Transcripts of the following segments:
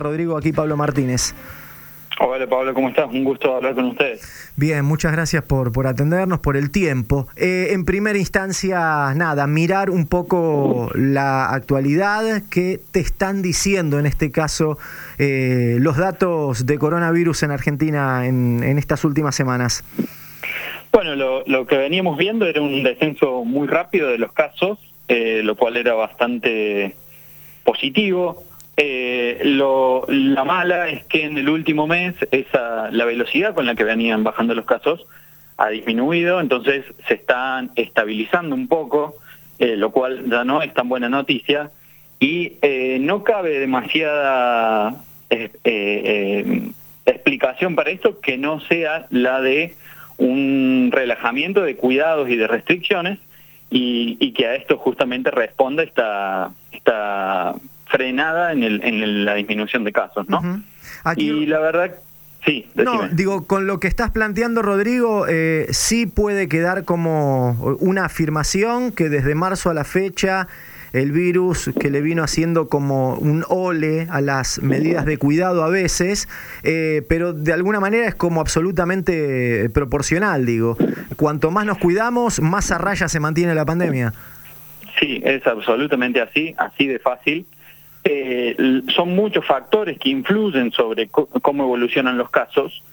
Rodrigo, aquí Pablo Martínez. Hola Pablo, ¿cómo estás? Un gusto hablar con ustedes. Bien, muchas gracias por atendernos, por el tiempo. En primera instancia, mirar un poco la actualidad. ¿Qué te están diciendo en este caso los datos de coronavirus en Argentina en estas últimas semanas? Bueno, lo que veníamos viendo era un descenso muy rápido de los casos, lo cual era bastante positivo. La mala es que en el último mes la velocidad con la que venían bajando los casos ha disminuido, entonces se están estabilizando un poco, lo cual ya no es tan buena noticia, y no cabe demasiada explicación para esto que no sea la de un relajamiento de cuidados y de restricciones, y que a esto justamente responda esta frenada en la disminución de casos, ¿no? Uh-huh. Aquí... Y la verdad, sí, decime. No, digo, con lo que estás planteando, Rodrigo, sí puede quedar como una afirmación que desde marzo a la fecha el virus que le vino haciendo como un ole a las medidas de cuidado a veces, pero de alguna manera es como absolutamente proporcional, digo. Cuanto más nos cuidamos, más a raya se mantiene la pandemia. Sí, es absolutamente así de fácil. Son muchos factores que influyen sobre cómo evolucionan los casos.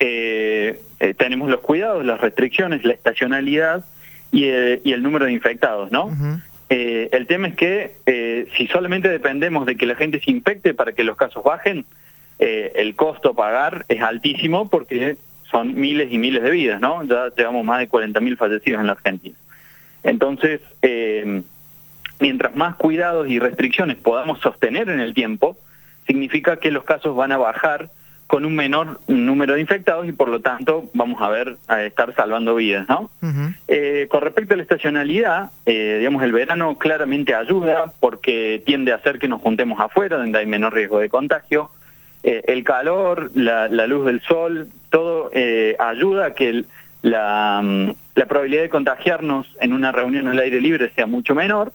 Tenemos los cuidados, las restricciones, la estacionalidad y el número de infectados, ¿no? Uh-huh. El tema es que si solamente dependemos de que la gente se infecte para que los casos bajen, el costo a pagar es altísimo porque son miles y miles de vidas, ¿no? Ya llevamos más de 40.000 fallecidos en la Argentina. Entonces, mientras más cuidados y restricciones podamos sostener en el tiempo, significa que los casos van a bajar con un menor número de infectados y por lo tanto vamos a estar salvando vidas, ¿no? Uh-huh. Con respecto a la estacionalidad, digamos, el verano claramente ayuda porque tiende a hacer que nos juntemos afuera, donde hay menor riesgo de contagio. El calor, la luz del sol, todo ayuda a que la probabilidad de contagiarnos en una reunión al aire libre sea mucho menor.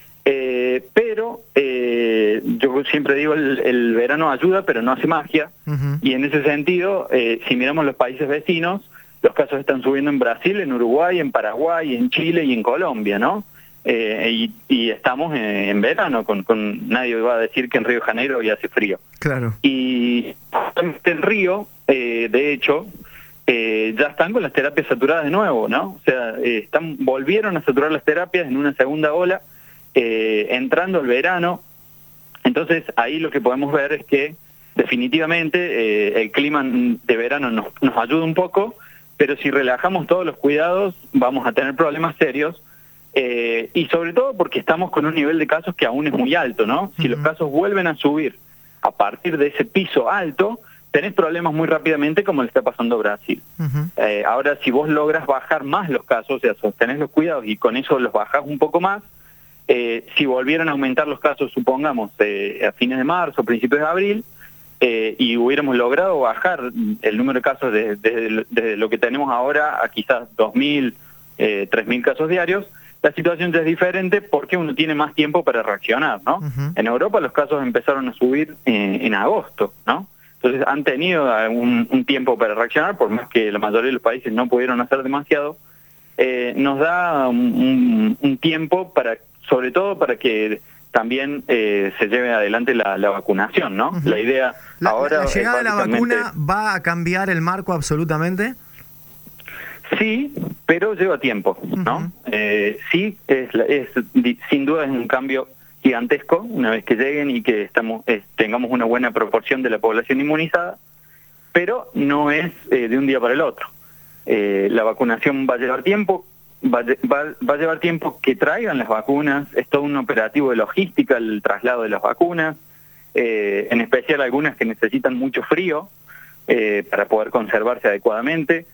Pero yo siempre digo el verano ayuda pero no hace magia. Uh-huh. Y en ese sentido, si miramos los países vecinos, los casos están subiendo en Brasil, en Uruguay, en Paraguay, en Chile y en Colombia, ¿no? Y estamos en verano, nadie va a decir que en Río de Janeiro hoy hace frío. Claro. Y en Río, de hecho, ya están con las terapias saturadas de nuevo, ¿no? O sea, volvieron a saturar las terapias en una segunda ola, entrando el verano. Entonces ahí lo que podemos ver es que definitivamente el clima de verano nos ayuda un poco, pero si relajamos todos los cuidados vamos a tener problemas serios, y sobre todo porque estamos con un nivel de casos que aún es muy alto, ¿no? Si los casos vuelven a subir a partir de ese piso alto, tenés problemas muy rápidamente como le está pasando a Brasil. Uh-huh. Ahora, si vos logras bajar más los casos, o sea, sostenés los cuidados y con eso los bajás un poco más, si volvieran a aumentar los casos, supongamos, a fines de marzo, principios de abril, y hubiéramos logrado bajar el número de casos desde lo que tenemos ahora a quizás 2.000, 3.000 casos diarios, la situación ya es diferente porque uno tiene más tiempo para reaccionar, ¿no? Uh-huh. En Europa los casos empezaron a subir en agosto, ¿no? Entonces han tenido un tiempo para reaccionar, por más que la mayoría de los países no pudieron hacer demasiado. Nos da un tiempo sobre todo para que también se lleve adelante la vacunación, ¿no? Uh-huh. La idea ahora... ¿La llegada de la vacuna va a cambiar el marco absolutamente? Sí, pero lleva tiempo, ¿no? Uh-huh. Sí, sin duda es un cambio gigantesco una vez que lleguen y que tengamos una buena proporción de la población inmunizada, pero no es de un día para el otro. La vacunación va a llevar tiempo, va a llevar tiempo que traigan las vacunas, es todo un operativo de logística el traslado de las vacunas, en especial algunas que necesitan mucho frío para poder conservarse adecuadamente.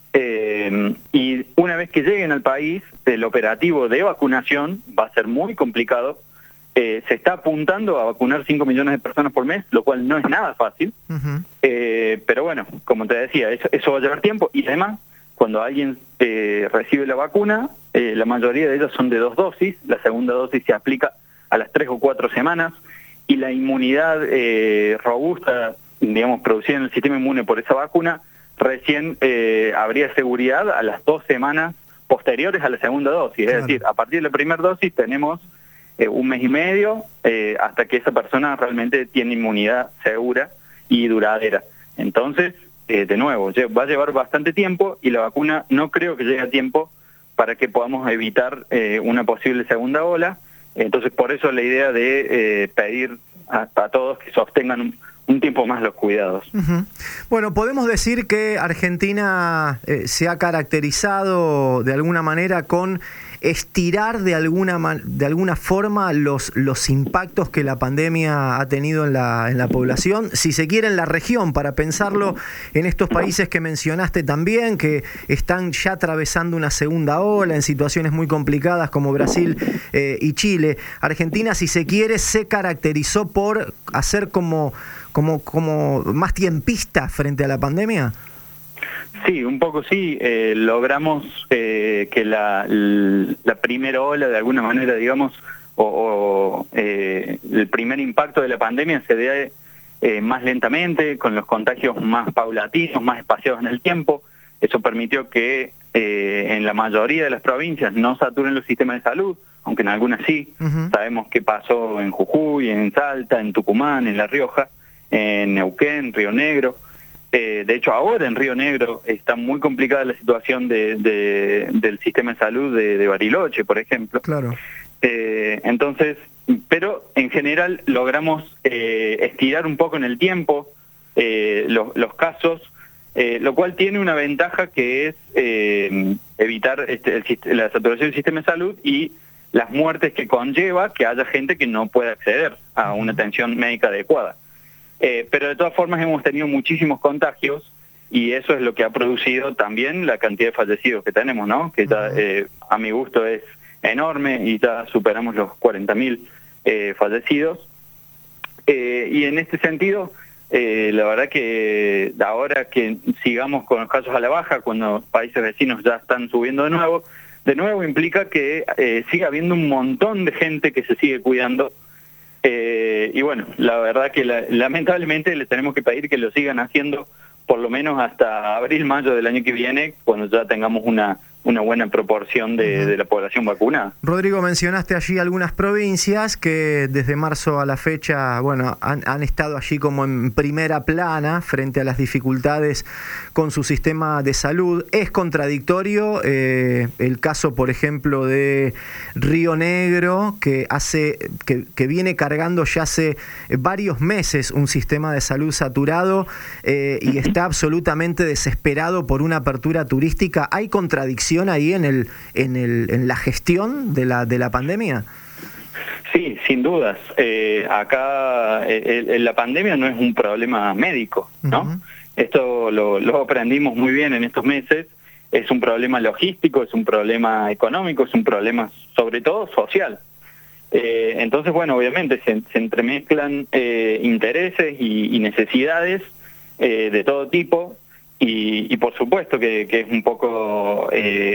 Y una vez que lleguen al país, el operativo de vacunación va a ser muy complicado. Se está apuntando a vacunar 5 millones de personas por mes, lo cual no es nada fácil. Uh-huh. Pero bueno, como te decía, eso va a llevar tiempo. Y además, cuando alguien recibe la vacuna, la mayoría de ellas son de 2 dosis. La segunda dosis se aplica a las 3 o 4 semanas. y la inmunidad robusta, digamos, producida en el sistema inmune por esa vacuna, recién habría seguridad a las 2 semanas posteriores a la segunda dosis. Claro. Es decir, a partir de la primera dosis tenemos 1 mes y medio hasta que esa persona realmente tiene inmunidad segura y duradera. Entonces, de nuevo, va a llevar bastante tiempo y la vacuna no creo que llegue a tiempo para que podamos evitar una posible segunda ola. Entonces, por eso la idea de pedir a todos que sostengan un tiempo más los cuidados. Bueno, podemos decir que Argentina se ha caracterizado de alguna manera con estirar de alguna forma los impactos que la pandemia ha tenido en la población, si se quiere en la región, para pensarlo en estos países que mencionaste también, que están ya atravesando una segunda ola en situaciones muy complicadas como Brasil y Chile. Argentina, si se quiere, se caracterizó por hacer como más tiempista frente a la pandemia. Sí, un poco sí. Logramos que la primera ola, de alguna manera, digamos, el primer impacto de la pandemia se dé más lentamente, con los contagios más paulatinos, más espaciados en el tiempo. Eso permitió que en la mayoría de las provincias no saturen los sistemas de salud, aunque en algunas sí. Sabemos qué pasó en Jujuy, en Salta, en Tucumán, en La Rioja, en Neuquén, Río Negro. De hecho, ahora en Río Negro está muy complicada la situación del sistema de salud de Bariloche, por ejemplo. Claro. Entonces, pero en general logramos estirar un poco en el tiempo los casos, lo cual tiene una ventaja que es evitar la saturación del sistema de salud y las muertes que conlleva que haya gente que no pueda acceder a una atención médica adecuada. Pero de todas formas hemos tenido muchísimos contagios y eso es lo que ha producido también la cantidad de fallecidos que tenemos, ¿no? Que ya, a mi gusto es enorme y ya superamos los 40.000 fallecidos. Y en este sentido, la verdad que ahora que sigamos con los casos a la baja, cuando países vecinos ya están subiendo de nuevo implica que sigue habiendo un montón de gente que se sigue cuidando. Y bueno, la verdad que lamentablemente les tenemos que pedir que lo sigan haciendo por lo menos hasta abril, mayo del año que viene, cuando ya tengamos una buena proporción de la población vacunada. Rodrigo, mencionaste allí algunas provincias que desde marzo a la fecha, bueno, han estado allí como en primera plana frente a las dificultades con su sistema de salud. Es contradictorio el caso, por ejemplo, de Río Negro, que viene cargando ya hace varios meses un sistema de salud saturado y está absolutamente desesperado por una apertura turística. ¿Hay contradicción ahí en la gestión de la pandemia? Sí, sin dudas. Acá la pandemia no es un problema médico, ¿no? Esto lo aprendimos muy bien en estos meses. Es un problema logístico, es un problema económico, es un problema sobre todo social. Entonces, bueno, obviamente se entremezclan intereses y necesidades de todo tipo. Y por supuesto que es un poco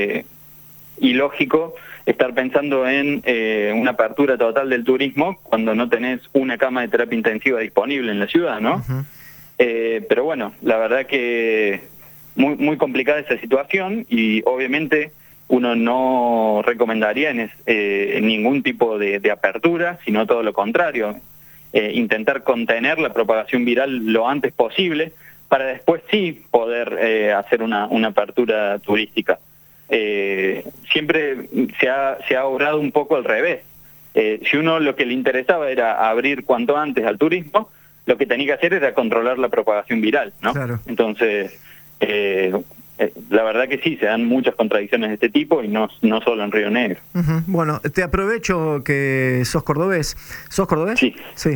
ilógico estar pensando en una apertura total del turismo cuando no tenés una cama de terapia intensiva disponible en la ciudad, ¿no? Pero bueno, la verdad que muy, muy complicada esa situación y obviamente uno no recomendaría en ningún tipo de apertura, sino todo lo contrario, intentar contener la propagación viral lo antes posible, para después sí poder hacer una apertura turística. Siempre se ha obrado un poco al revés. Si uno lo que le interesaba era abrir cuanto antes al turismo, lo que tenía que hacer era controlar la propagación viral, ¿no? Claro. Entonces, la verdad que sí, se dan muchas contradicciones de este tipo y no solo en Río Negro. Bueno, te aprovecho que sos cordobés. ¿Sos cordobés? Sí. Sí.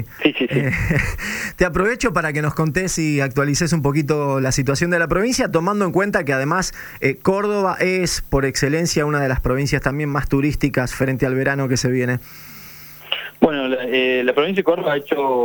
Te aprovecho para que nos contés y actualices un poquito la situación de la provincia, tomando en cuenta que además Córdoba es por excelencia una de las provincias también más turísticas frente al verano que se viene. Bueno, la provincia de Córdoba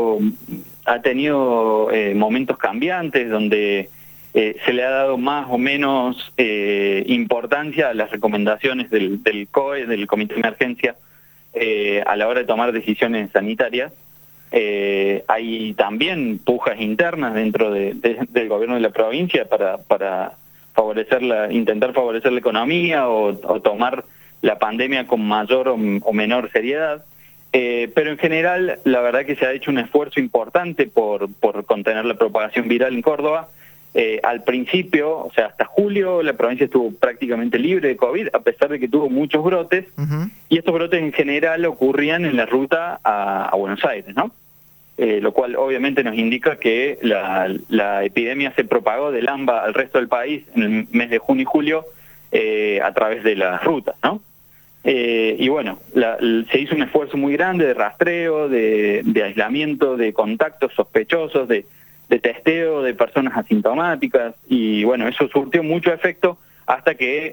ha tenido momentos cambiantes donde se le ha dado más o menos importancia a las recomendaciones del COE, del Comité de Emergencia, a la hora de tomar decisiones sanitarias. Hay también pujas internas dentro del gobierno de la provincia para intentar favorecer la economía o tomar la pandemia con mayor o menor seriedad. Pero en general, la verdad que se ha hecho un esfuerzo importante por contener la propagación viral en Córdoba. Al principio, o sea, hasta julio, la provincia estuvo prácticamente libre de COVID, a pesar de que tuvo muchos brotes, y estos brotes en general ocurrían en la ruta a Buenos Aires, ¿no? Lo cual obviamente nos indica que la epidemia se propagó del AMBA al resto del país en el mes de junio y julio a través de las rutas, ¿no? Y bueno, se hizo un esfuerzo muy grande de rastreo, de aislamiento, de contactos sospechosos, de testeo de personas asintomáticas, y bueno, eso surtió mucho efecto hasta que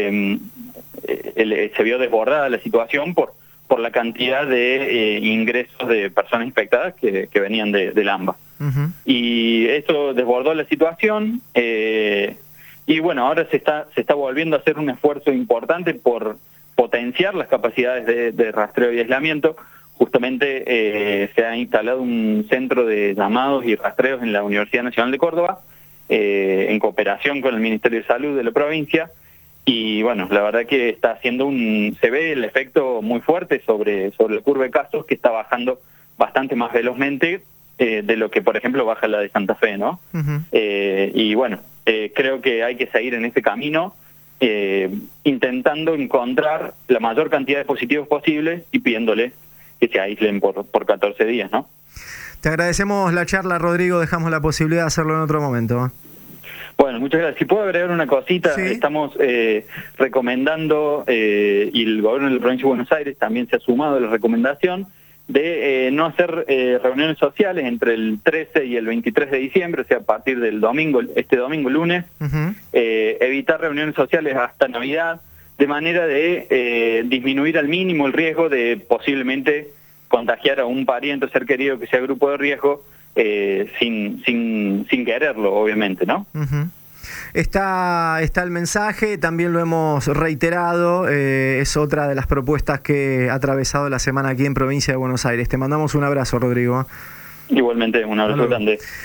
se vio desbordada la situación por la cantidad de ingresos de personas infectadas que venían del AMBA. Y eso desbordó la situación, y bueno, ahora se está volviendo a hacer un esfuerzo importante por potenciar las capacidades de rastreo y aislamiento. Justamente se ha instalado un centro de llamados y rastreos en la Universidad Nacional de Córdoba, en cooperación con el Ministerio de Salud de la provincia, y bueno, la verdad que está haciendo se ve el efecto muy fuerte sobre la curva de casos, que está bajando bastante más velozmente de lo que, por ejemplo, baja la de Santa Fe, ¿no? Y bueno, creo que hay que seguir en ese camino, intentando encontrar la mayor cantidad de positivos posibles y pidiéndole que se aíslen por 14 días, ¿no? Te agradecemos la charla, Rodrigo, dejamos la posibilidad de hacerlo en otro momento. Bueno, muchas gracias. Si puedo agregar una cosita, sí. Estamos recomendando, y el gobierno de la provincia de Buenos Aires también se ha sumado a la recomendación de no hacer reuniones sociales entre el 13 y el 23 de diciembre, o sea, a partir del domingo, lunes, evitar reuniones sociales hasta Navidad, de manera de disminuir al mínimo el riesgo de posiblemente contagiar a un pariente o ser querido que sea grupo de riesgo, sin quererlo, obviamente, ¿no? Está el mensaje, también lo hemos reiterado, es otra de las propuestas que ha atravesado la semana aquí en Provincia de Buenos Aires. Te mandamos un abrazo, Rodrigo. Igualmente, un abrazo grande.